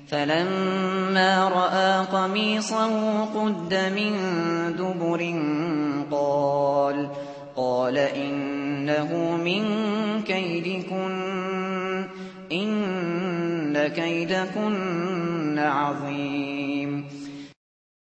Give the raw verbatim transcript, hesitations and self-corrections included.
فلما رأى قميصه قد من دبر قال قال إنه من كيدكن إن كيدكن عظيم